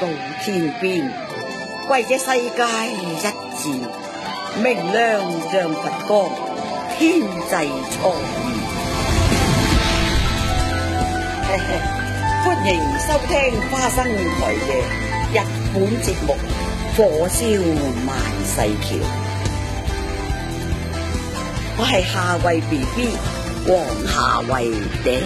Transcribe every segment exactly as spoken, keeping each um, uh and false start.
到天邊，為這世界一照，明亮讓佛光，天際初現。歡迎收聽花生台嘅日本節目《火燒萬世橋》，我係夏慧 B B 黃夏慧爹。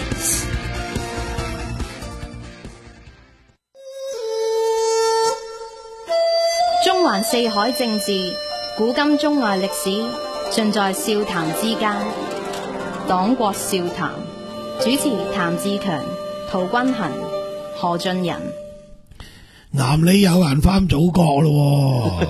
中環四海政治，古今中外歷史，盡在笑談之間。黨國笑談，主持譚志強、陶君衡、何俊仁。 南里有人翻祖國咯，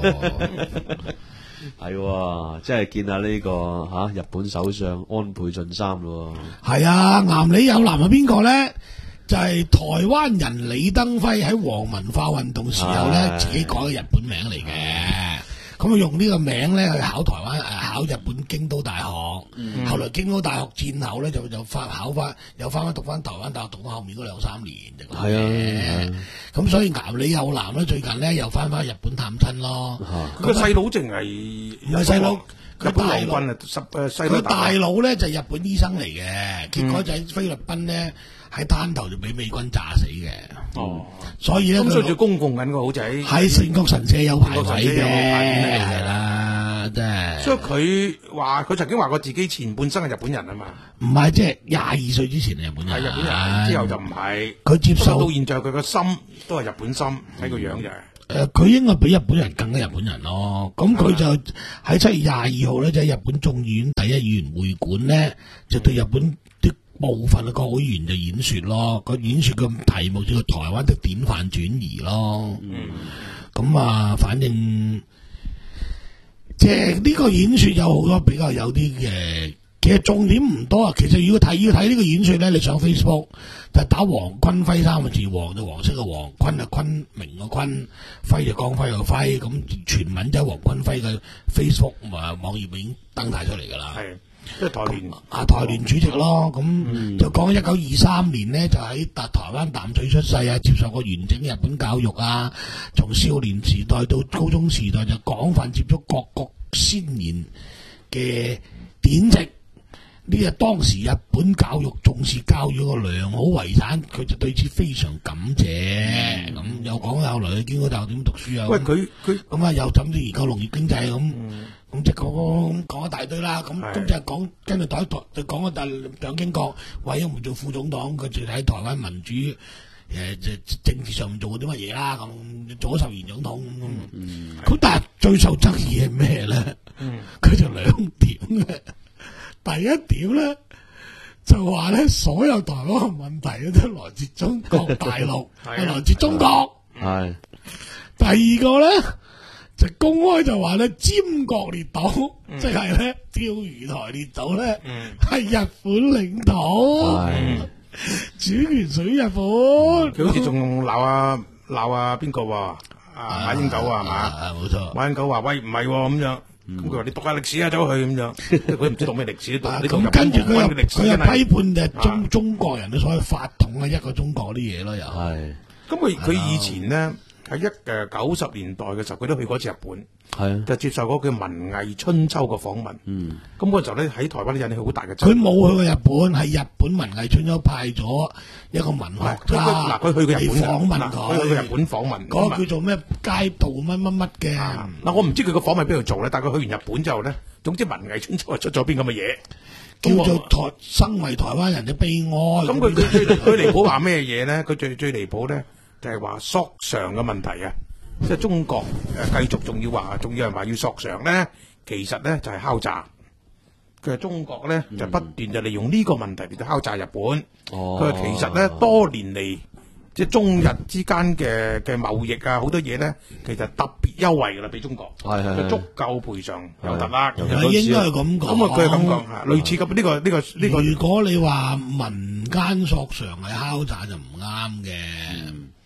係，即係見下呢個吓日本首相安倍晉三咯。 係啊，南里有男係邊個咧？就係台灣人李登輝喺皇文化運動時候咧，自己改嘅日本名嚟嘅。咁啊用呢個名咧去考台灣誒考日本京都大學，嗯、後來京都大學戰後咧就就翻考翻，又翻翻讀翻台灣大學，讀翻後面嗰兩三年就係啊。咁所以南里有男咧最近咧又翻翻日本探親咯。 佢個細佬淨係唔係細佬。 佢大佬啊，十誒細佬。 佢大佬咧就係日本醫生嚟嘅，結果就喺菲律賓咧喺灘頭就俾美軍炸死嘅。哦，所以咧咁所以就公共緊個好仔喺聖國神社有牌位嘅，係啦，真係。 所以佢話佢曾經話過自己前半生係日本人啊嘛。 唔係，即係廿二歲之前係日本人。 係日本人，之後就唔係。 佢接受到現在，佢個心都係日本心，睇個樣就係。 誒，佢、呃、應該比日本人更加日本人咯。咁佢就喺七月廿二號咧，就喺日本眾議院第一議員會館咧，就對日本啲部分嘅國會議員就演說咯。個演說嘅題目叫做台灣的典範轉移咯。咁、嗯、啊，反正即係呢個演說有好多比較有啲嘅。其實重點唔多啊，其實如果睇要睇呢個演說咧，你上 Facebook 就打黃坤輝三個字，黃就黃色嘅黃，坤就坤明個坤，輝就光輝個輝，咁全文就係黃坤輝嘅 Facebook 啊網頁已經登晒出嚟噶啦。係， 即係台聯啊台聯主席咯，咁、嗯、就講一九二三年呢，就喺台灣淡水出世啊，接受過完整嘅日本教育啊，從少年時代到高中時代就廣泛接觸各國先賢嘅典籍。呢個當時日本教育重視教育個良好遺產，佢就對此非常感謝。咁、嗯、又講後來去京都大學點讀書啊？ 喂，佢佢咁啊，又諗住研究農業經濟咁，咁即係講講一大堆啦。咁咁即係講跟住台台就講一大蔣經國為咗唔做副總黨，佢就喺台灣民主誒即係政治上唔做過啲乜嘢啦。咁做咗十年總統咁。咁、嗯、但係最受爭議係咩咧？佢、嗯、就兩點嘅。第一點咧就話咧，所有台灣嘅問題咧都來自中國大陸，係來自中國。係。第二個咧就公開就話咧，尖閣列島，即係咧釣魚台列島咧係日本領土，係主權屬於日本。 佢好似仲鬧啊鬧啊邊個喎？啊馬英九啊係嘛？ 啊冇錯。 馬英九話喂唔係咁樣。咁佢話你讀下歷史啊，走去咁樣，佢唔知讀咩歷史都讀。 咁跟住佢又佢又批判就中、啊、中國人嘅所謂法統啊，一個中國啲嘢咯，又係。咁佢佢以前咧喺一誒九十年代嘅時候，佢都去過一次日本，係就接受嗰個叫文藝春秋嘅訪問。嗯，咁嗰時候咧喺台灣都引起好大嘅。 佢冇去過日本，係日本文藝春秋派咗一個文學家， 嗱佢去過日本訪問佢， 佢去日本訪問， 嗰個叫做咩街道乜乜乜嘅。 嗱我唔知佢個訪問邊度做咧，但係佢去完日本之後咧，總之文藝春秋係出咗邊咁嘅嘢， 叫做台身為台灣人嘅悲哀。 咁佢最最離譜話咩嘢咧？佢最最離譜咧就係話索償嘅問題啊！即係中國誒繼續仲要話，仲有人話要索償咧，其實咧就係敲詐。佢話中國咧就不斷就利用呢個問題嚟到敲詐日本。佢話其實咧多年嚟，即係中日之間嘅嘅貿易啊，好多嘢咧，其實特別優惠噶啦，俾中國，就足夠賠償有得啦。 應該係咁講。 咁啊，佢係咁講嚇，類似咁呢個呢個呢個。 如果你話民間索償係敲詐就唔啱嘅。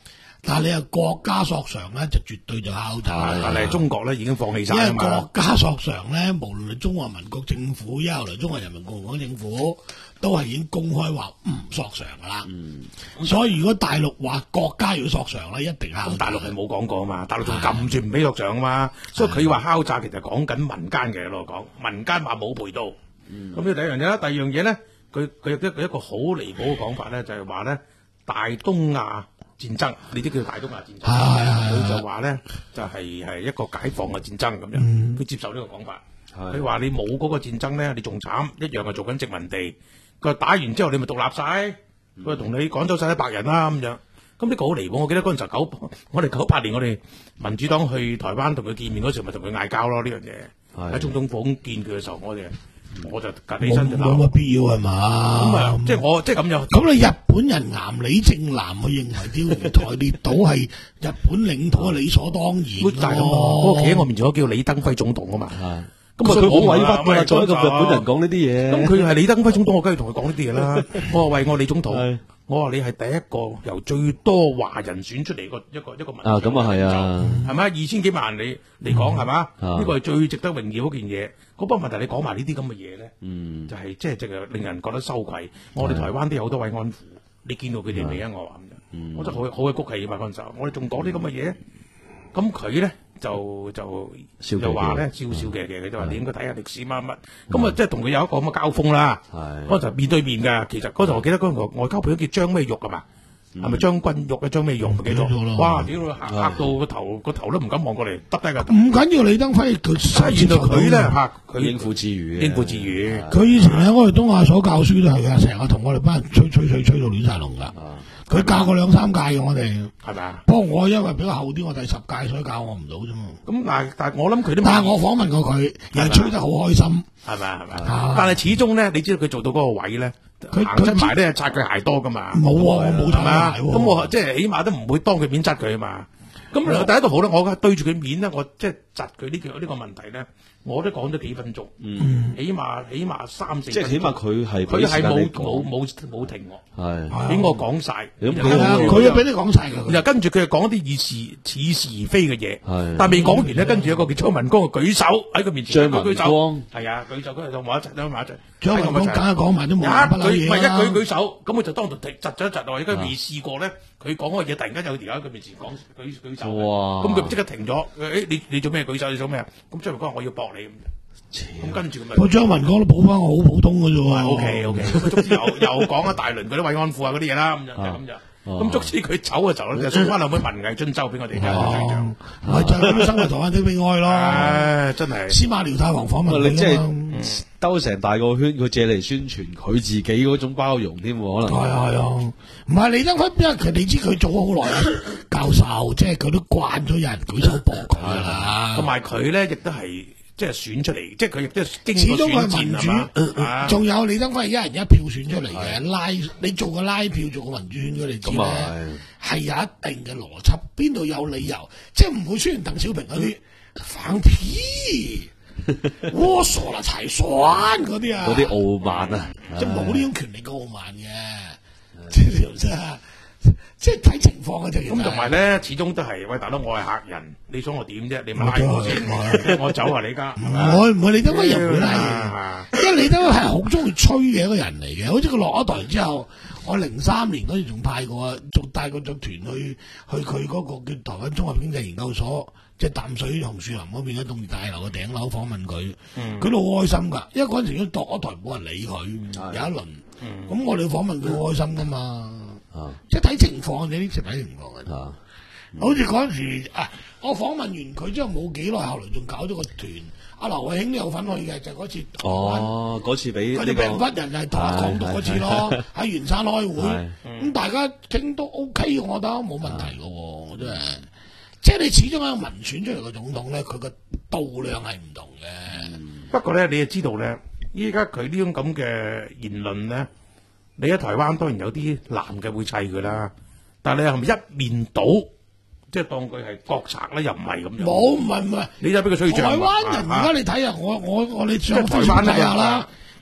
但係你係國家索償咧，就絕對就敲詐。 但係中國咧已經放棄晒因為啊嘛。 國家索償咧，無論係中華民國政府，一後嚟中華人民共和國政府，都係已經公開話唔索償噶啦。嗯，所以如果大陸話國家要索償咧，一定敲詐。 大陸係冇講過啊嘛，大陸仲撳住唔俾索償啊嘛，所以佢話敲詐其實講緊民間嘅咯，講民間話冇賠到。咁呢第一樣嘢啦，第二樣嘢咧，佢佢有一個一個好離譜嘅講法咧，就係話咧大東亞戰爭，呢啲叫大東亞戰爭。 係係佢就話咧就係係一個解放嘅戰爭咁樣，佢、 嗯、 接受呢個講法。佢話你冇嗰個戰爭咧，你仲慘，一樣係做緊殖民地。佢話打完之後你咪獨立晒，佢話同你趕走晒啲白人啦咁樣。咁呢個好離譜，我記得嗰陣時九，我哋九八年我哋民主黨去台灣同佢見面嗰時，咪同佢嗌交咯呢樣嘢。喺總統府見佢嘅時候，我哋我就趌起身就鬧。 冇乜必要係嘛？ 咁啊，即係我即係咁樣。 咁你日本人岩里正男，佢認為釣魚台列島係日本領土，理所當然。 就係咁嗰個企喺我面前嗰個叫李登輝總統啊嘛。 咁啊，佢好委屈㗎啦，做一個日本人講呢啲嘢。 咁佢係李登輝總統，我梗係同佢講呢啲嘢啦。我話喂，我李總統。我話你係第一個由最多華人選出嚟個一個一個民主啊，咁啊係啊， 係咪二千幾萬你嚟講係嘛？呢個係最值得榮耀嗰件嘢。嗰個問題你講埋呢啲咁嘅嘢咧，嗯，就係即係即係令人覺得羞愧。我哋台灣都有好多慰安婦，你見到佢哋未啊？我話咁樣，我真係好好嘅谷氣啊嘛嗰陣時候，我哋仲講啲咁嘅嘢，咁佢咧。就就就話咧笑笑嘅嘅，佢就話你應該睇下歷史乜乜，咁啊即係同佢有一個咁嘅交鋒啦。嗰陣面對面㗎，其實嗰陣我記得嗰個外交部叫張咩玉啊嘛，係咪張君玉啊？張咩玉唔記得咗？哇！屌嚇嚇到個頭個頭都唔敢望過嚟，耷低個頭。唔緊要，李登輝佢原來佢咧嚇佢應付自如， 應付自如。 佢以前喺我哋東亞所教書都係㗎，成日同我哋班人吹吹水吹到亂晒龍㗎。佢教過兩三屆嘅我哋，係咪啊？不過我因為比較後啲，我第十屆所以教我唔到啫嘛。咁但係但係我諗佢都，但係我訪問過佢，又吹得好開心，係咪啊？係咪啊？但係始終咧，你知道佢做到嗰個位咧，佢行出埋咧擦佢鞋多噶嘛。冇啊，我冇擦佢鞋喎。咁我即係起碼都唔會當佢面質佢啊嘛。咁第一度好啦，我對住佢面咧，我即係窒佢呢個呢個問題咧，我都講咗幾分鐘，嗯，起碼起碼三四，即係起碼佢係佢係冇冇冇冇停我，係俾我講晒， 佢又俾你講晒㗎。 然後跟住佢又講啲似似是而非嘅嘢，但係未講完咧，跟住有個叫張文光嘅舉手喺佢面前，舉手，係啊，舉手嗰陣就埋一齊，埋一齊。張文光梗係講埋都冇乜嘢啦。一舉舉手，咁佢就當堂停窒咗一窒，我而家未試過咧，佢講嗰個嘢突然間有條喺佢面前講舉舉手，咁佢即刻停咗。誒，你你做咩舉手？你做咩啊？咁張文光話我要搏你咁，咁跟住咁咪。個張文光都補翻我好普通嘅啫喎。O K O K，咁總之又又講一大輪嗰啲慰安婦啊嗰啲嘢啦，咁就咁就。咁足之佢走嘅時候咧，就送翻兩本文藝春秋俾我哋睇。唔係就係咁生活台灣的悲哀咯。唉，真係。司馬遼太郎訪問你即係兜成大個圈，佢借嚟宣傳佢自己嗰種包容添，可能。 係啊係啊，唔係李登輝，因為佢你知佢做咗好耐教授，即係佢都慣咗有人舉手駁佢㗎啦。 同埋佢咧亦都係。即係選出嚟，即係佢亦都係經過選戰係嘛？ 仲有李登輝係一人一票選出嚟嘅，拉你做個拉票，做個民主選舉，你知咧係有一定嘅邏輯，邊度有理由？即係唔會出現鄧小平嗰啲放屁、我傻啦、柴蒜嗰啲啊， 嗰啲傲慢啊， 即係冇呢種權力嘅傲慢嘅，即係真係。即係睇情況嘅啫。 咁同埋咧，始終都係喂大佬，我係客人，你想我點啫？你咪拉我先，我走啊！你而家唔會唔會，李登輝又唔會拉，因為李登輝係好中意吹嘅一個人嚟嘅。好似佢落咗台之後，我零三年嗰時仲派過，仲帶過隻團去去佢嗰個叫台灣綜合經濟研究所，即係淡水紅樹林嗰邊嘅動業大樓嘅頂樓訪問佢，佢都好開心㗎。因為嗰陣時都落咗台冇人理佢，有一輪，咁我哋訪問佢好開心㗎嘛。啊、即係睇情況，你呢啲睇情況嘅。啊，好似嗰陣時啊，我訪問完佢之後冇幾耐，後來仲搞咗個團，阿劉慧卿都有份去嘅，就嗰、是、次。哦， 嗰次俾佢哋病忽人係同我講到嗰次咯，喺圓山開會，咁、嗯、大家傾都 OK，我覺得冇問題嘅喎，真係。即係你始終係民選出嚟嘅總統咧，佢個度量係唔同嘅、嗯。 不過咧，你就知道咧，依家佢呢種咁嘅言論咧。你喺台灣當然有啲男嘅會砌佢啦，但係你係咪一面倒，即係當佢係國賊咧？又唔係咁樣。 冇，唔係唔係， 你就俾佢吹脹。 台灣人而家你睇下，我我我你上台灣睇下啦，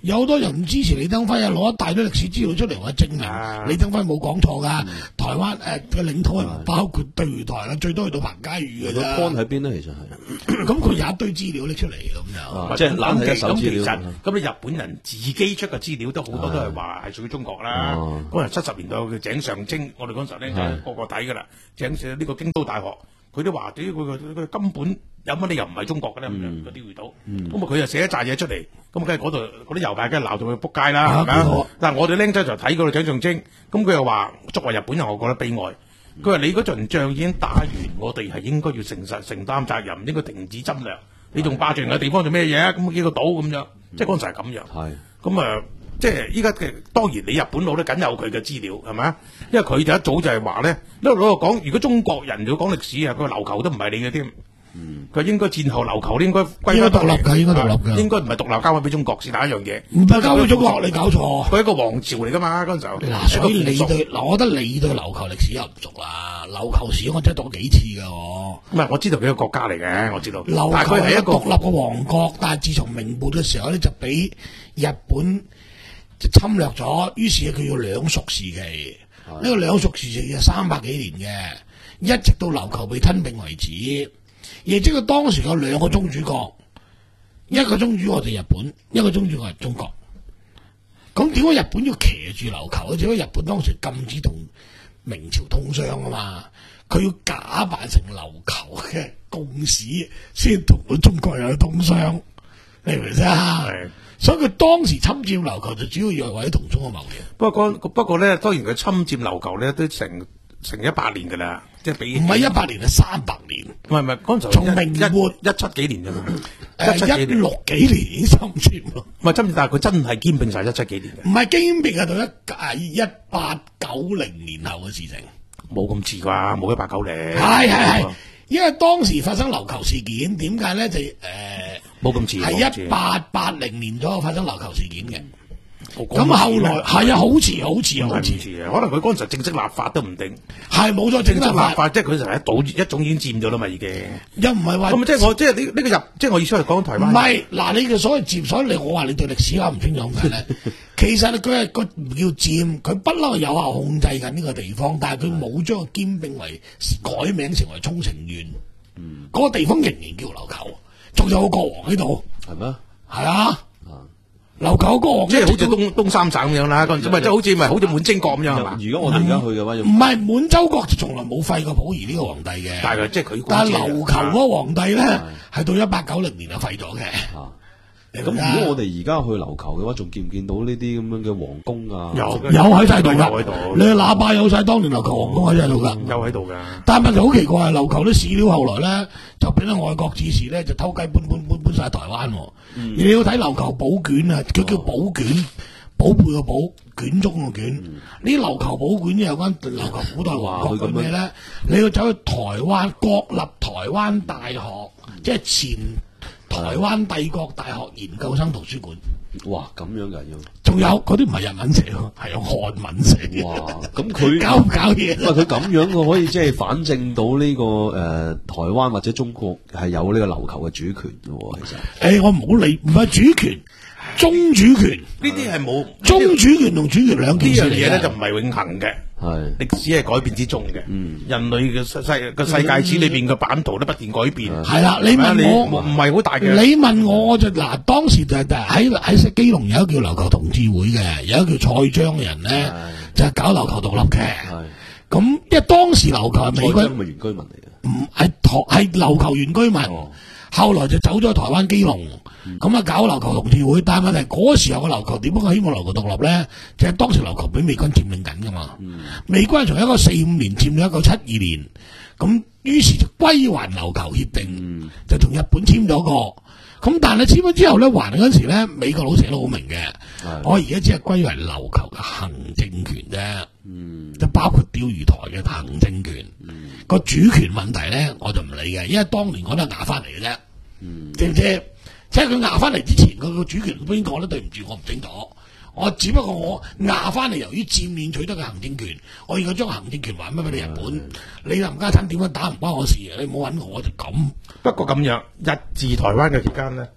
有好多人唔支持李登輝啊，攞一大堆歷史資料出嚟話證明李登輝冇講錯㗎。台灣誒嘅領土係唔包括對台啦，最多去到彭佳嶼㗎啫。 喺邊咧？其實係咁佢有一堆資料拎出嚟咁就， 即係攬起一手資咁其實料。 咁你日本人自己出嘅資料都好多都係話係屬於中國啦。嗰陣七十年代嘅井上清，我哋嗰陣時咧就個個睇㗎啦。井上呢個京都大學，佢都話啲佢佢根本有乜理由唔係中國嘅咧？咁樣嗰啲遇到，咁啊佢又寫一紮嘢出嚟，咁梗係嗰度嗰啲右派梗係鬧到佢撲街啦，係咪啊？但係我哋僆仔就睇嗰個井上清，咁佢又話作為日本人，我覺得悲哀。佢話你嗰場仗已經打完，我哋係應該要誠實承擔責任，應該停止侵略。你仲霸住人嘅地方做咩嘢啊？咁幾個島咁樣，即係嗰陣時係咁樣。係咁啊，即係依家嘅當然你日本佬咧梗有佢嘅資料係咪啊？因為佢就一早就係話咧，一路攞嚟講，如果中國人要講歷史啊，佢話琉球都唔係你嘅添。嗯，佢應該戰後琉球應該歸應該獨立㗎，應該獨立㗎， 應該唔係獨立交翻俾中國先第一樣嘢。 唔係交俾中國，你搞錯。 佢係一個王朝嚟㗎嘛，嗰陣時候。 嗱，所以你對嗱，我覺得你對琉球歷史又唔熟啦。琉球史我真係讀幾次㗎我。 唔係，我知道佢係個國家嚟嘅，我知道。 琉球係一個獨立嘅王國，但係自從明末嘅時候咧，就俾日本就侵略咗，於是佢要兩屬時期。呢個兩屬時期係三百幾年嘅，一直到琉球被吞併為止。亦即係當時有兩個宗主國，一個宗主國就日本，一個宗主國係中國。咁點解日本要騎住琉球咧？就因為日本當時禁止同明朝通商啊嘛，佢要假扮成琉球嘅公使，先同到中國人去通商，明唔明先啊？所以佢當時侵佔琉球就主要係為咗同中國貿易。 不過不過咧，當然佢侵佔琉球咧都成成一百年㗎啦，即係比唔係一百年係三百年。 唔係唔係，嗰陣時從明末一七幾年啫嘛， 誒一六幾年已經侵佔咯。 唔係侵佔，但係佢真係兼併晒一七幾年嘅。 唔係兼併係到一誒一八九零年後嘅事情。 冇咁遲啩，冇一八九零。 係係係，因為當時發生琉球事件，點解咧就誒冇咁遲， 係一八八零年左右發生琉球事件嘅。咁後來係啊，好遲好遲好遲啊！可能佢嗰陣時正式立法都唔定。 係冇咗正式立法， 即係佢就係一島一種已經佔咗啦嘛，已經。 又唔係話咁即係我即係呢呢個入，即係我意思係講台灣。 唔係嗱，你嘅所謂佔，所以你我話你對歷史搞唔清楚嘅咧，其實佢係個唔叫佔，佢不嬲有效控制緊呢個地方，但係佢冇將佢兼併為改名成為沖繩縣。嗯，嗰個地方仍然叫琉球，仲有個國王喺度。 係咩？ 係啊。琉球國王即係好似東東三省咁樣啦，嗰陣時咪即係好似咪好似滿清國咁樣係嘛？ 如果我哋而家去嘅話， 唔係滿洲國就從來冇廢過溥儀呢個皇帝嘅。 但係即係佢， 但係琉球嗰個皇帝咧係到一八九零年就廢咗嘅。 咁如果我哋而家去琉球嘅話，仲見唔見到呢啲咁樣嘅皇宮啊？ 有有喺晒度㗎，你喇叭有晒當年琉球皇宮喺晒度㗎， 有喺度㗎。 但係問題好奇怪，琉球啲史料後來咧就俾咗外國指示咧，就偷雞搬搬搬搬晒台灣。嗯、你要睇琉球寶卷啊，佢叫寶卷，寶貝個寶，卷宗個卷。呢啲琉球寶卷有關琉球古代王國嘅咩咧？你要走去台灣國立台灣大學，嗯、即係前台灣帝國大學研究生圖書館。 哇，咁樣㗎要？ 仲有嗰啲唔係日文寫喎，係用漢文寫嘅。 哇，咁佢搞唔搞嘢？ 喂，佢咁樣佢可以即係反證到呢、這個誒、呃、台灣或者中國係有呢個琉球嘅主權嘅喎，其實。誒、 欸，我唔好理，唔係主權。宗主權呢啲係冇宗主權同主權兩件事嚟嘅， 呢樣嘢咧就唔係永恆嘅，係歷史係改變之中嘅。嗯，人類嘅世世個世界史裏邊嘅版圖都不斷改變。係啦，你問我唔係好大嘅。你問我我就嗱，當時就喺喺基隆有一個叫琉球同志會嘅，有一個叫蔡章嘅人咧，就係搞琉球獨立嘅。係咁，因為當時琉球係美軍，係原居民嚟嘅，唔係台係琉球原居民。後來就走咗台灣基隆，咁啊搞琉球同志會，但係問題嗰時候嘅琉球點解希望琉球獨立咧？就係當時琉球俾美軍佔領緊噶嘛，嗯、美軍從一九四五年佔到一九七二年，咁於是就歸還琉球協定，嗯、就同日本簽咗個。咁但係簽咗之後咧，還嗰陣時咧，美國佬寫得好明嘅，的我而家只係歸還琉球嘅行政權啫，嗯、就包括釣魚台嘅行政權，個、嗯、主權問題咧我就唔理嘅，因為當年我都係壓翻嚟嘅啫，嗯、知唔知？即係佢壓翻嚟之前，佢個主權邊個咧？對唔住，我唔清楚。我只不過我壓翻嚟，由於佔領取得嘅行政權，我而家將行政權還翻俾你日本。嗯、你林家產點樣打唔關我事，你唔好揾我就咁。不過咁樣日治台灣嘅期間咧，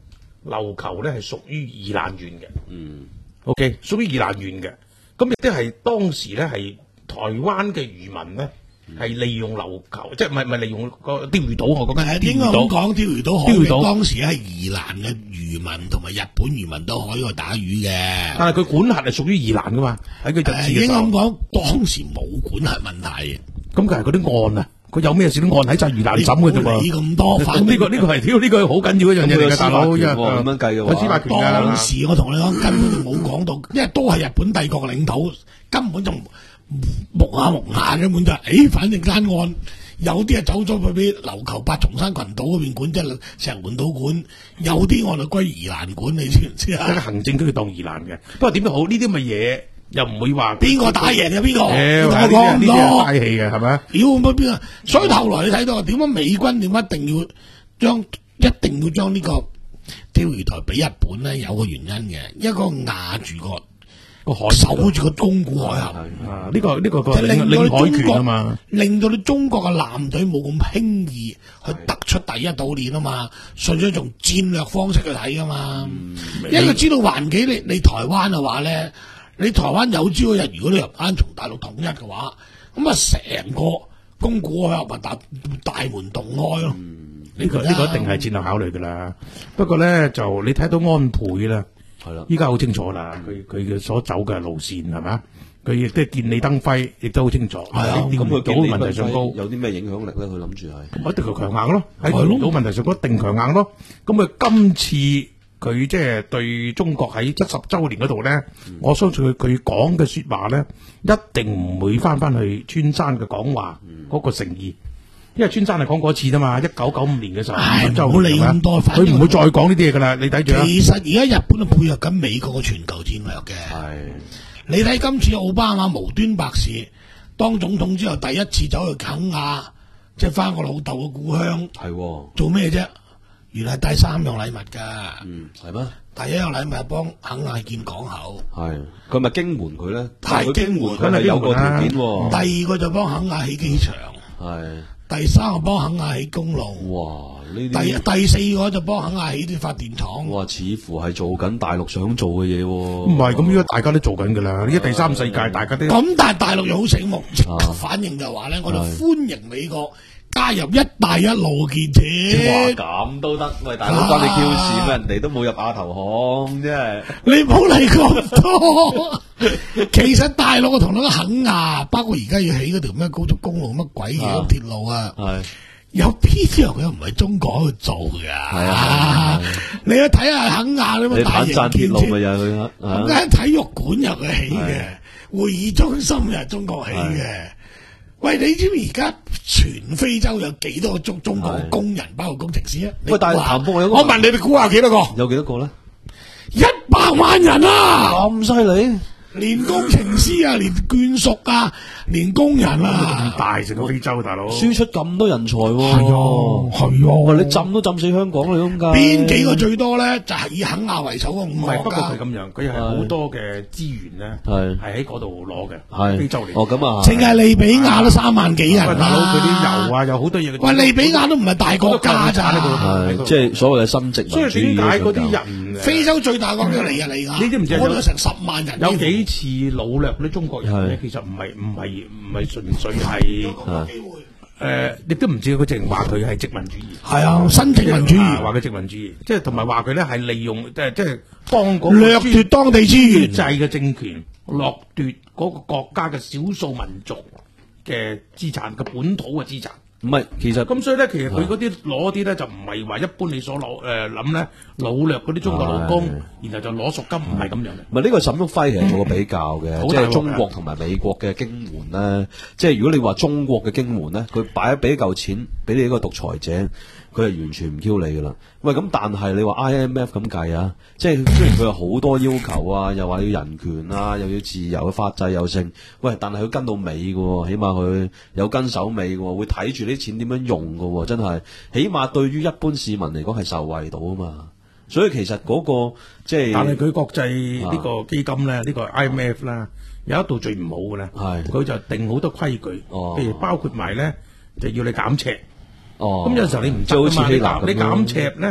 琉球咧係屬於宜蘭縣嘅。 嗯 OK， 屬於宜蘭縣嘅。咁亦都係當時咧係台灣嘅漁民咧係利用琉球，即係唔係唔係利用個釣魚島，我講緊應該咁講，釣魚島海域釣魚島當時係宜蘭嘅漁民同埋日本漁民都可以去打魚嘅。 但係佢管轄係屬於宜蘭噶嘛？喺佢日治誒嘅時候應該咁講，當時冇管轄問題。 咁佢係嗰啲案啊，佢有咩事都按喺晒宜蘭審嘅啫你唔好理喎。 咁多，反正呢個呢個係屌呢個好緊要一樣嘢嚟嘅，大佬。 咁樣計嘅話有司法權㗎。 當時我同你講，根本冇講到，因為都係日本帝國嘅領土，根本就木下木下，根本就誒，反正間案有啲係走咗去俾琉球八重山群島嗰邊管，即係石門島管；有啲案就歸宜蘭管，你知唔知一啊？ 個行政區當宜蘭嘅。不過點都好，呢啲咁嘅嘢又唔會話邊個打贏就邊個， 誒， 同我呢啲呢啲係講咁多。 嘥氣嘅，係咪啊？ 屌乜邊啊！所以後來你睇到點解美軍點解一定要將一定要將呢個釣魚台俾日本咧？有個原因嘅，一個壓住個個海守住個宮古海峽， 啊，呢個呢個個即係令到領領海權你中國啊嘛。 令到你中國嘅艦隊冇咁輕易去突出第一島鏈啊嘛，純粹從戰略方式去睇啊嘛。因為佢知道環境，你你台灣嘅話咧，你台灣有朝一日如果你入啱從大陸統一嘅話，咁啊成個宮古海峽咪大大門洞開咯。 呢個呢個一定係戰略考慮㗎啦。不過咧就你睇到安倍啦， 係啦， 依家好清楚啦，佢佢嘅所走嘅路線係咪？佢亦都係見李登輝，亦都好清楚。 係啊呢咁佢島問題上高， 有啲咩影響力咧？佢諗住係一定係強硬咯。喺係咯島問題上高一定強硬咯。咁佢今次佢即係對中國喺七十週年嗰度咧，我相信佢佢講嘅説話咧，一定唔會翻翻去川山嘅講話嗰個誠意。因為川山係講過一次啫嘛，一九九五年嘅時候， 唉周唔好理咁多反正佢唔會再講呢啲嘢噶啦。你睇住啊， 其實而家日本係配合緊美國嘅全球戰略嘅。 係你睇今次奧巴馬無端白事當總統之後，第一次走去肯亞，即係翻我老豆嘅故鄉， 係喎， 做咩啫？原來帶三樣禮物㗎。 嗯係咩？ 第一樣禮物係幫肯亞建港口， 係佢咪經門佢咧？ 係佢經門經佢係有個條件喎。 第二個就幫肯亞起機場， 係第三個幫肯亞起公路， 哇呢第啲第四個就幫肯亞起啲發電廠。 哇似乎係做緊大陸想做嘅嘢喎。 唔係咁，依家大家都做緊噶啦。呢家第三世界，大家都咁但係大陸又好醒目，即刻啊反應就話咧，我哋係歡迎美國加入一帶一路建哇設。 咁都得？喂大佬關你 Q 事咩？人哋都冇入亞投行，真係你唔好理咁多。其實大陸同嗰個肯亞，包括而家要起嗰條咩高速公路、乜鬼嘢啊鐵路啊， 係有邊樣佢唔係中國喺度做㗎？ 係啊係啊你去睇下肯亞咁你樣大反贊鐵型建設， 路咪又係佢啊咁間體育館又係起嘅，會議中心又係中國起嘅。喂，你知唔知而家全非洲有幾多個中中國嘅工人，包括工程師啊？ 喂但係你估下譚波有個我問你，你估下幾多個？ 有幾多個咧？ 一百萬人啊！ 咁犀利？ 連工程師啊，連眷屬啊，連工人啊， 大成個非洲，大佬。 輸出咁多人才喎。 係啊係啊喂你浸都浸死香港啦咁㗎。 邊幾個最多咧？就係以肯亞為首嘅五唔係，不過個國家， 佢咁樣，佢係好多嘅資源咧， 係係喺嗰度攞嘅， 係非洲嚟。 哦咁啊， 淨係利比亞都三萬幾人喂，大佬佢啲啦。 油啊，有好多嘢。 喂，利比亞都唔係大國家咋？ 係即係所謂嘅新殖民所以主義點解嗰啲嗰種人非洲最大國叫尼日利亞， 你知唔知啊嗰度有成十萬人。 有幾次擄掠嗰啲中國人咧係， 其實唔係唔係唔係純粹係有機會誒，亦都唔知佢淨係話佢係殖民主義。 係啊，新殖民主義啊話佢殖民主義，即係同埋話佢咧係利用即係即係幫嗰個掠奪當地資源專制嘅政權掠奪嗰個國家嘅少數民族嘅資產嘅本土嘅資產。 唔係，其實咁所以咧，其實佢嗰啲攞啲咧就唔係話一般你所攞誒諗咧擄掠嗰啲中國勞工，然後就攞贖金，唔係咁樣嘅。 唔係呢個沈旭輝其實做個比較嘅，即係好大鑊㗎中國同埋美國嘅經援咧。即係如果你話中國嘅經援咧，佢擺俾嚿錢俾你一個獨裁者，佢係完全唔 Q 你噶啦。喂，咁但係你話 I M F 咁計啊，即係雖然佢有好多要求啊，又話要人權啊，又要自由嘅法制又剩，喂，但係佢跟到尾嘅喎，起碼佢有跟手尾嘅喎，會睇住啲錢點樣用嘅喎，真係，起碼對於一般市民嚟講係受惠到啊嘛。所以其實嗰、個即係， 但係佢國際呢個基金咧，呢、個 I M F 啦，有一度最唔好嘅咧， 係佢就定好多規矩， 哦譬如包括埋咧就要你減赤。 哦， 咁有時候你唔即係好似得㗎嘛，你希臘咁減你減赤咧，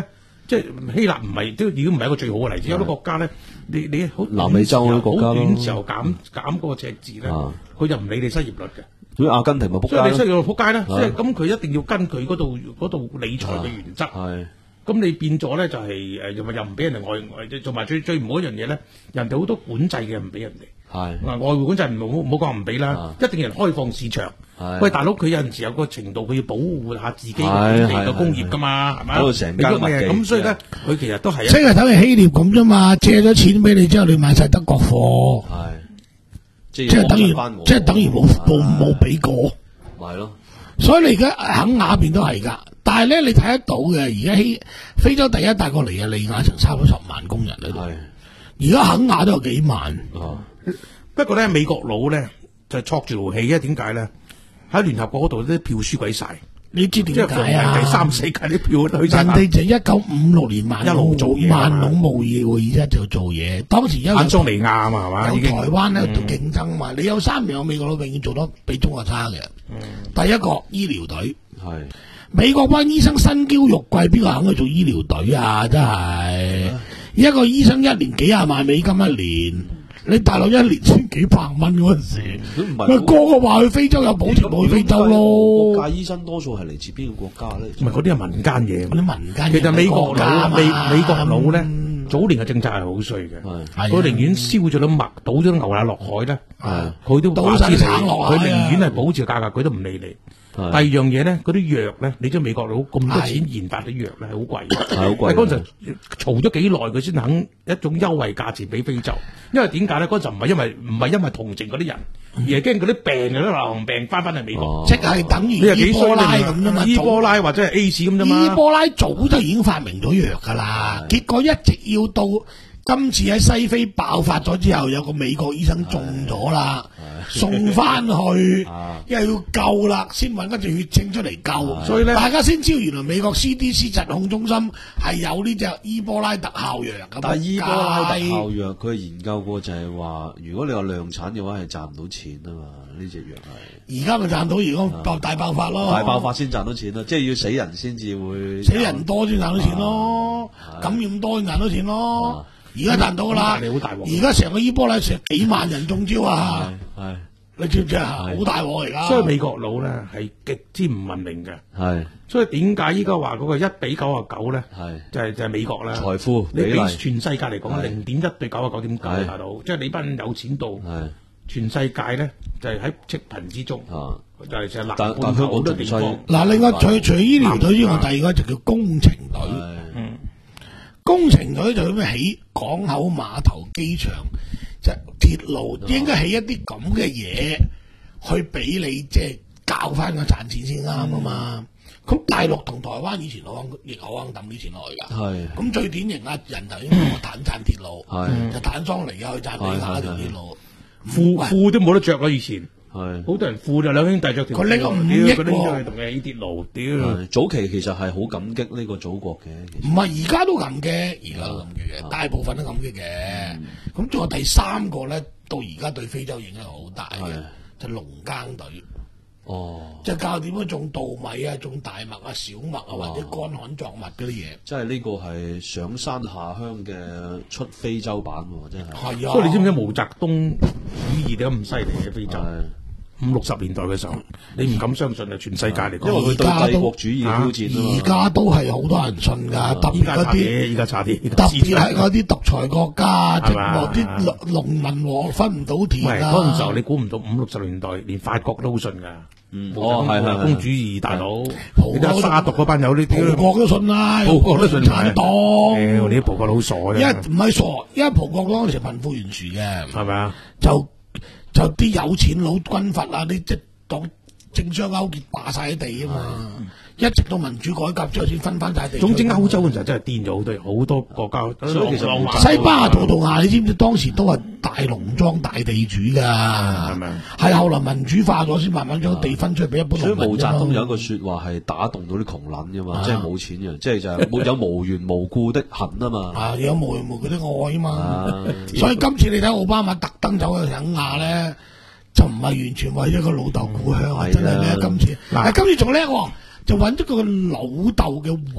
即係希臘唔係都已經唔係一個最好嘅例子，有啲國家咧，你你好南美洲嗰啲國家好咯短時候減減嗰個赤字咧，佢就唔理你失業率嘅。 所以阿根廷咪仆街所以你失咯， 業率仆街啦，即係咁佢一定要跟佢嗰度嗰度理財嘅原則。 係咁你變咗咧就係誒又又唔俾人哋外外，同埋最最唔好一樣嘢咧，人哋好多管制嘅唔俾人哋。 係嗱外匯管制唔好唔好講唔俾啦，一定要人開放市場。喂，大佬佢有陣時有個程度，佢要保護下自己本地嘅工業噶嘛，係咪？ 嗰度成間麥記咁，所以咧佢其實都係即係等於希臘咁啫嘛，借咗錢俾你之後，你買晒德國貨， 係即即係等於翻我即係等於冇冇冇俾過。 係咯， 所以你而家肯亞邊都係㗎，但係咧你睇得到嘅，而家希非洲第一大過尼日利亞，成差唔多十萬工人喺度，而家肯亞都有幾萬。 哦， 不過咧美國佬咧就戳住條氣啊！點解咧？喺聯合國嗰度啲票輸鬼晒， 你知點解啊？ 第三世界啲票去晒。 人哋就一九五六年萬一路做嘢萬隆無議會議就做嘢，當時因為坦桑尼亞啊嘛係嘛， 有已經台灣咧都競爭嘛，你有三樣有美國佬永遠做得比中國差嘅。第一個醫療隊， 係美國班醫生身嬌肉貴，邊個肯去做醫療隊啊？真係一個醫生一年幾廿萬美金一年。你大陸一年先幾百蚊嗰陣時，咪個個話去非洲有補貼，冇去非洲咯。 國家醫生多數係嚟自邊個國家咧？ 唔係嗰啲係民間嘢， 嗰啲民間嘢。 其實美國佬美美國佬咧，早年嘅政策係好衰嘅，佢寧願燒咗啲麥，倒咗啲牛奶落海咧，佢都倒晒橙落海， 佢寧願係保持價格，佢都唔理你。第二樣嘢咧，嗰啲藥咧，你知美國佬咁多錢研發啲藥咧，係好貴， 係好貴。 嗰陣嘈咗幾耐，佢先肯一種優惠價錢俾非洲。因為點解咧？嗰陣唔係因為唔係因為同情嗰啲人，而係驚嗰啲病嗰啲流行病翻翻嚟美國， 即係等於伊波拉咁啫嘛。 伊波拉或者係 A 市咁啫嘛。 伊波拉早就已經發明咗藥㗎啦，結果一直要到今次喺西非爆發咗之後，有個美國醫生中咗啦，送翻去，因為要救啦，先揾翻條血清出嚟救，所以咧大家先知道原來美國 C D C 疾控中心係有呢隻伊波拉特效藥咁。 但係伊波拉特效藥佢研究過就係話，如果你話量產嘅話係賺唔到錢啊嘛，呢隻藥係。 而家咪賺到，如果爆大爆發咯， 大爆發先賺到錢啦，即係要死人先至會。 死人多先賺到錢咯，感染多先賺到錢咯。而家賺到噶啦，而家成個伊波拉成幾萬人中招啊！ 係， 你知唔知啊？好大鑊嚟噶。 所以美國佬咧係極之唔文明嘅。 係。 所以點解依家話嗰個一比九啊九咧？係。就係就係美國啦。財富你比全世界嚟講，零點一對九啊九點九大佬，即係你班有錢到。係。全世界咧就係喺赤貧之中。啊。就係成南半球好多地方。 嗱，另外除除醫療隊之外，第二個就叫工程隊。嗯。工程隊就咁起港口、碼頭、機場，就鐵路，應該起一啲咁嘅嘢，去俾你即係教翻個賺錢先啱啊嘛。咁、嗯、大陸同台灣以前好亦好肯抌啲錢落去㗎。係。咁最典型啊，人頭應該個坦贊鐵路，就坦桑尼亞去贊比亞條鐵路， 褲褲都冇得着啦以前。 係， 好多人富就兩兄弟着條， 佢拎個五億喎， 佢同你起鐵路，屌！ 早期其實係好感激呢個祖國嘅， 唔係而家都感激，而家都感激嘅，大部分都感激嘅。咁仲有第三個咧，到而家對非洲影響好大嘅，就農耕隊。哦，即係教點樣種稻米啊，種大麥啊、小麥啊，或者乾旱作物嗰啲嘢。 即係呢個係上山下鄉嘅出非洲版喎，真係。 係啊， 所以你知唔知毛澤東主義點解咁犀利嘅非洲？五六十年代嘅時候，你唔敢相信啊！全世界嚟講， 因為佢對帝國主義挑戰而家都係好多人信㗎，特別嗰啲， 而家差啲， 特別係嗰啲獨裁國家，即係啲農民和分唔到田啊！ 嗰陣時候你估唔到五六十年代連法國都好信㗎。 嗯， 哦，係係公主義大佬，你睇沙毒嗰班友呢啲， 葡國都信啦， 葡國都信產黨。 誒，你啲葡國佬好傻啫。 因為唔係傻，因為葡國當時貧富懸殊嘅， 係咪啊？ 就就啲有錢佬軍閥啊，啲即當政商勾結霸晒啲地啊嘛，一直到民主改革之後先分翻晒地。 總之歐洲嗰陣真係癲咗好多，好多國家。 所以其實西班牙、葡萄牙，你知唔知當時都係大農莊大地主㗎？係咪？係後來民主化咗先慢慢將地分出嚟俾一般農民。 所以毛澤東有一個説話係打動到啲窮撚㗎嘛，即係冇錢嘅，即係就係沒有無緣無故的恨啊嘛。 啊，有無緣無故的愛啊嘛。所以今次你睇奧巴馬特登走去肯亞咧。就唔係完全為咗個老豆故鄉啊！真係咧，今次嗱，今次仲叻喎，就揾咗個老豆嘅遺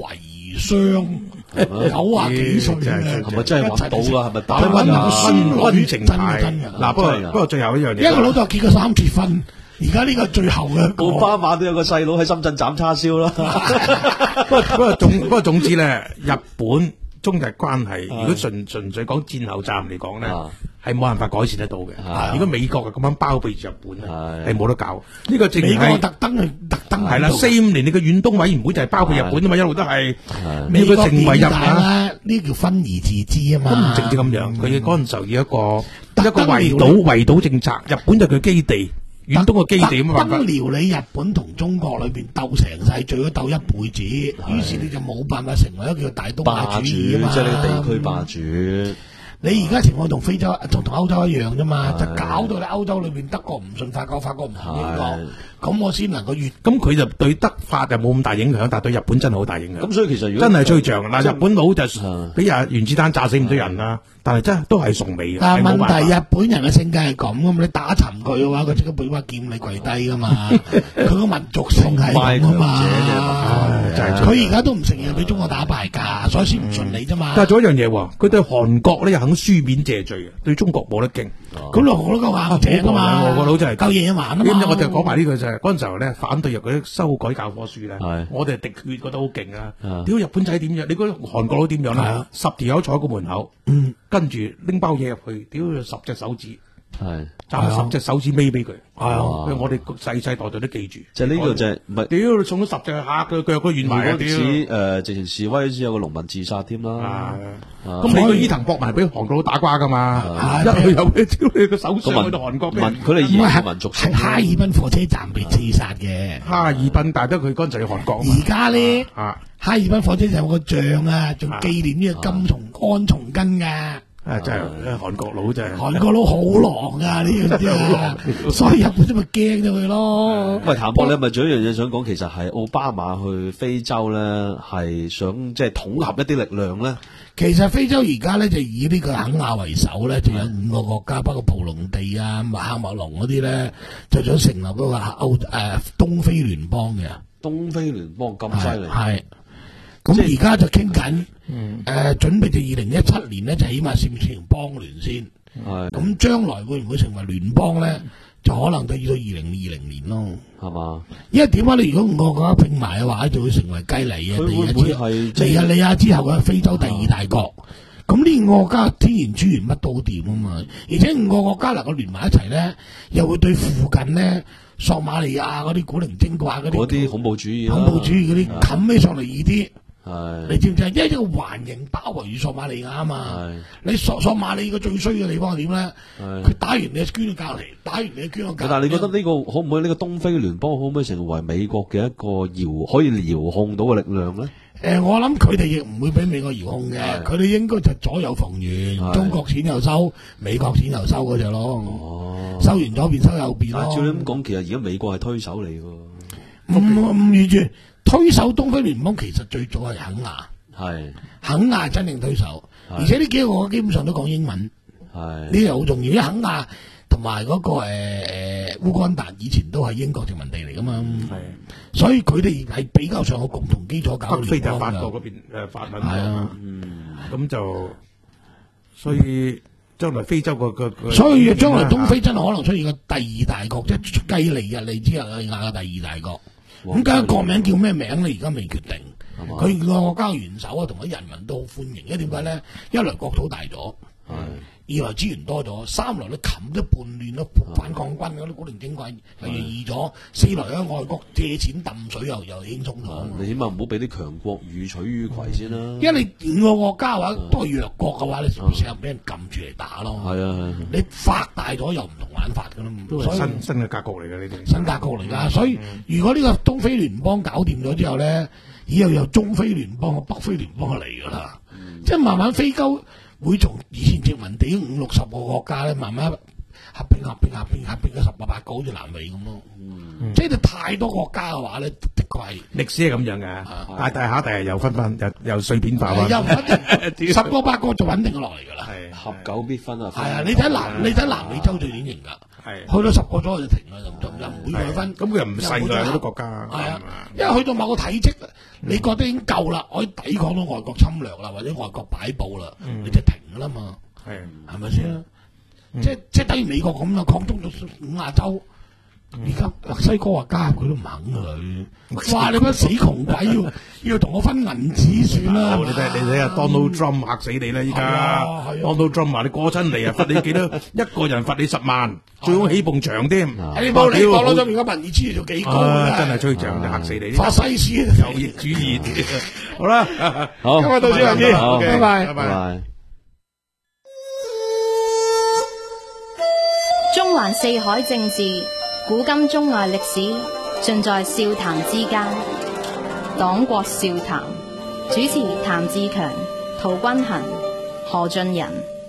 遺孀，九啊幾歲嘅， 係咪真係揾到㗎？係咪打揾溫個孫溫女情真牌真嘅。 嗱，不過真係㗎不過最後一樣嘢， 一個老豆結過三次婚，而家呢個最後嘅一個奧巴馬都有個細佬喺深圳斬叉燒啦。 不過不過總不過總之咧，日本中日關係，如果純純粹講戰後責任嚟講咧，係冇辦法改善得到嘅。如果美國咁樣包庇住日本咧，係冇得搞。呢個正美國係特登去特登係啦，四五年你嘅遠東委員會就係包庇日本啊嘛，一路都係美國要佢成為日點解本。 咧？呢叫分而治之啊嘛， 都唔淨止咁樣，佢嗰陣時候要一個一個特登圍島圍島政策，日本就佢基地，遠東個基地咁特登啊， 撩你日本同中國裏邊鬥成世，最多鬥一輩子，於是你就冇辦法成為一個叫大東亞主霸主，即義啊嘛。 係呢個地區霸主。 你而家情況同非洲同同歐洲一樣啫嘛，就搞到你歐洲裏邊德國唔信法國，法國唔信英國，咁我先能夠越咁佢就對德法就冇咁大影響，但係對日本真係好大影響。 咁所以其實如果真係吹脹嗱， 真日本佬就俾人原子彈炸死唔少人啦，但係真係都係崇美嘅。 但係問係冇辦法題，日本人嘅性格係咁噶嘛，你打沉佢嘅話，佢即刻俾把劍你跪低噶嘛，佢個民族性係咁啊嘛。 真係佢而家都唔承認俾中國打敗㗎，所以先唔順你啫嘛。 但係仲有一樣嘢喎，佢對韓國咧又肯書面謝罪嘅，對中國冇得傾。 咁兩個都夠硬正啊嘛， 我個佬真係夠嘢玩啊嘛。 咁我就講埋呢個就係嗰陣時候咧，反對入嗰啲修改教科書咧係， 我哋滴血覺得好勁啊！ 啊屌日本仔點樣？你覺得韓國佬點樣咧係啊？ 十條友坐喺個門口，跟住拎包嘢入去，屌十隻手指， 係揸十隻手指尾俾佢。 係啊因為我哋世世代代都記住。 就呢個就係唔係？ 屌你送咗十隻客嘅腳都軟埋啊！ 嗰陣時屌誒直情示威之有個農民自殺添啦。 啊！ 啊咁你個伊藤博文俾韓國佬打瓜噶嘛？一去又俾屌你個手上去到韓國民咩？ 佢哋唔係以民族性係哈爾濱火車站被刺殺嘅。 哈爾濱，但係得佢嗰陣時去韓國啊嘛而家咧， 啊哈爾濱火車站有個像啊，仲紀念呢個金松安重根㗎。 啊！真係韓國佬真係韓國佬好狼噶呢樣嘢，所以日本都咪驚咗佢咯。 喂，譚博，你係咪仲有一樣嘢想講？其實係奧巴馬去非洲咧，係想即係統合一啲力量咧。 其實非洲而家咧就以呢個肯亞為首咧，就有五個國家，包括蒲隆地啊、喀麥隆嗰啲咧，就想成立嗰個歐誒東非聯邦嘅。 東非聯邦咁犀利， 係。咁而家就傾緊，誒準備就二零一七年咧，就起碼先成邦聯先。 係咁將來會唔會成為聯邦咧？就可能都要到二零二零年咯。 係嘛？ 因為點解你如果五個國家拼埋嘅話，就會成為雞利啊！ 佢會唔會係尼日利亞之後嘅非洲第二大國？咁呢五個國家天然資源乜都掂啊嘛，而且五個國家能夠聯埋一齊咧，又會對附近咧索馬利亞嗰啲古靈精怪嗰啲嗰啲恐怖主義啦， 恐怖主義嗰啲冚起上嚟易啲。 係你知唔知啊？因為一個環形包圍住索馬利亞啊嘛。 係你索索馬利個最衰嘅地方係點咧？佢打完你就捐到隔離，打完你就捐到隔離。 但係你覺得呢個可唔可以呢個東非聯邦可唔可以成為美國嘅一個遙可以遙控到嘅力量咧？ 誒，我諗佢哋亦唔會俾美國遙控嘅，佢哋應該就左右逢源，中國錢又收，美國錢又收嗰隻咯。 哦， 收完左邊收右邊咯。 照你咁講，其實而家美國係推手嚟㗎。 唔唔完全推手東非聯邦，其實最早係肯亞， 係肯亞真正推手，而且呢幾個國家基本上都講英文， 係呢樣好重要。因為肯亞同埋嗰個誒誒烏干達以前都係英國殖民地嚟噶嘛，所以佢哋係比較上有共同基礎搞北非就係聯邦㗎法國嗰邊誒法文， 係啊， 咁就所以將來非洲個個個所以將來東非真係可能出現個第二大國，即係繼尼日利之後嘅亞嘅第二大國。咁究竟國名叫咩名咧？而家未決定。佢個國家元首啊，同埋人民都好歡迎。因為點解咧？一來國土大咗，二來資源多咗，三來你冚咗叛亂咯，反抗軍嗰啲古靈精怪又易咗，四來喺外國借錢揼水又又輕鬆咗。 你起碼唔好俾啲強國予取予攜先啦。 因為你五個國家嘅話都係弱國嘅話，你成日俾人撳住嚟打咯。 係啊， 你發大咗又唔同玩法㗎啦。 都係新新嘅格局嚟嘅呢啲。 新格局嚟㗎，所以如果呢個東非聯邦搞掂咗之後咧，以後由中非聯邦、北非聯邦嚟㗎啦。即係慢慢非洲會從以前殖民地五六十個國家咧，慢慢合併、合併、合併、合併咗十個八個，好似南美咁咯。即係你太多國家嘅話咧，的確係歷史係咁樣嘅，大大下第日又分分又又碎片化喎。 又唔穩定，十個八個就穩定落嚟㗎啦。 係合久必分啊。 係啊，你睇南你睇南美洲最典型㗎。 係去到十個左右就停啦，就就就唔會再分。 咁佢又唔細㗎，好多國家。 係啊，因為去到某個體積，你覺得已經夠啦，可以抵抗到外國侵略啦，或者外國擺布啦，你就停㗎啦嘛。 係係咪先？即係即係等於美國咁啦，擴充咗五亞洲。而家墨西哥話加入佢都唔肯佢，哇！你班死窮鬼要要同我分銀紙算啦。 你睇你睇下 Donald Trump 嚇死你啦！依家 Donald Trump 話你過親嚟啊，罰你幾多？一個人罰你十萬，最好起埲牆添。 你冇你講攞咗而家民意支持就幾高啊！ 真係吹脹就嚇死你。 法西斯右翼主義。好啦， 好， 今日到此為止，拜拜， 拜拜。 中環四海政治，古今中外歷史，盡在笑談之間。黨國笑談，主持譚志強、陶君衡、何俊仁。